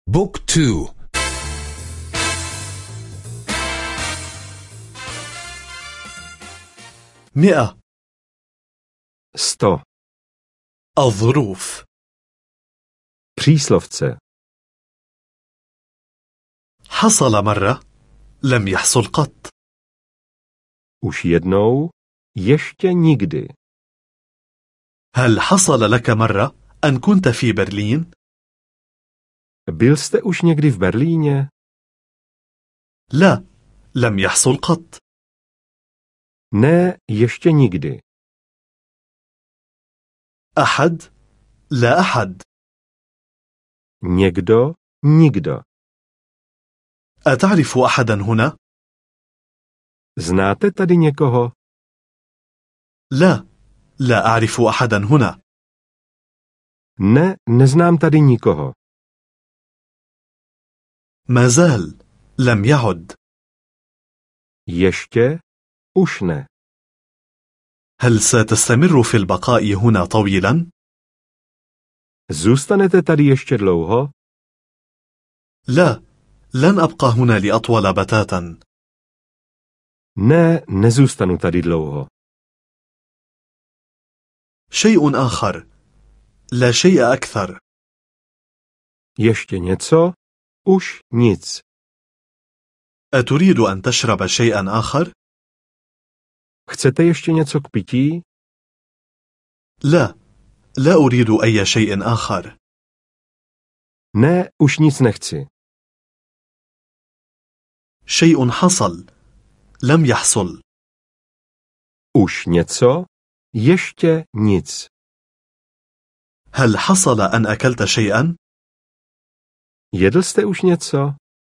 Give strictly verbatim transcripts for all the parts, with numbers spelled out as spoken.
بوك تو. مئة. sto. الظروف. Příslovce. حصل مرة لم يحصل قط. Už jednou, ještě nikdy. هل حصل لك مرة أن كنت في برلين؟ Byl jste už někdy v Berlíně? لا، لم يحصل قط. Ne, ještě nikdy. أحد؟ لا أحد. Někdo, nikdo. أتعرف أحدا هنا؟ Znáte tady někoho? لا، لا أعرف أحدا هنا. Ne, neznám tady nikoho. ما زال، لم يعد. Ještě, už ne. هل ستستمر في البقاء هنا طويلا؟ Zůstanete tady ještě dlouho? لا، لن أبقى هنا لأطول بتاتا. Ne, nezůstanu tady dlouho. شيء آخر، لا شيء أكثر. Ještě něco? Už nic. أتريد أن تشرب شيئا آخر؟ Chcete ještě něco k pití? لا، لا أريد أي شيء آخر. Ne, už nic nechci. شيء حصل، لم يحصل. Už něco? Ještě nic. هل حصل أن أكلت شيئا؟ Jedl jste už něco?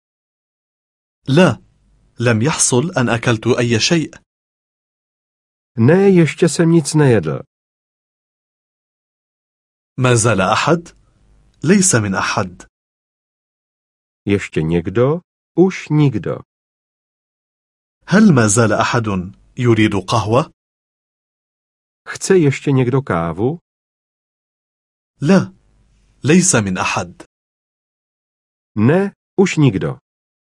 لا، لم يحصل أن أكلت أي شيء. Ne, ještě jsem nic nejedl. ما زال أحد؟ ليس من أحد. Ještě někdo? Už nikdo. هل ما زال أحد يريد قهوة؟ Chce ještě někdo kávu? لا، ليس من أحد. Ne, už nikdo.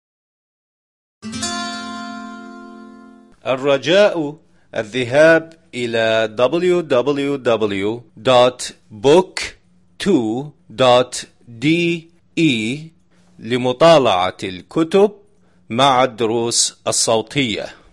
الرجاء الذهاب إلى دبليو دبليو دبليو دوت بوك تو دوت دي إي لمطالعة الكتب مع الدروس الصوتية.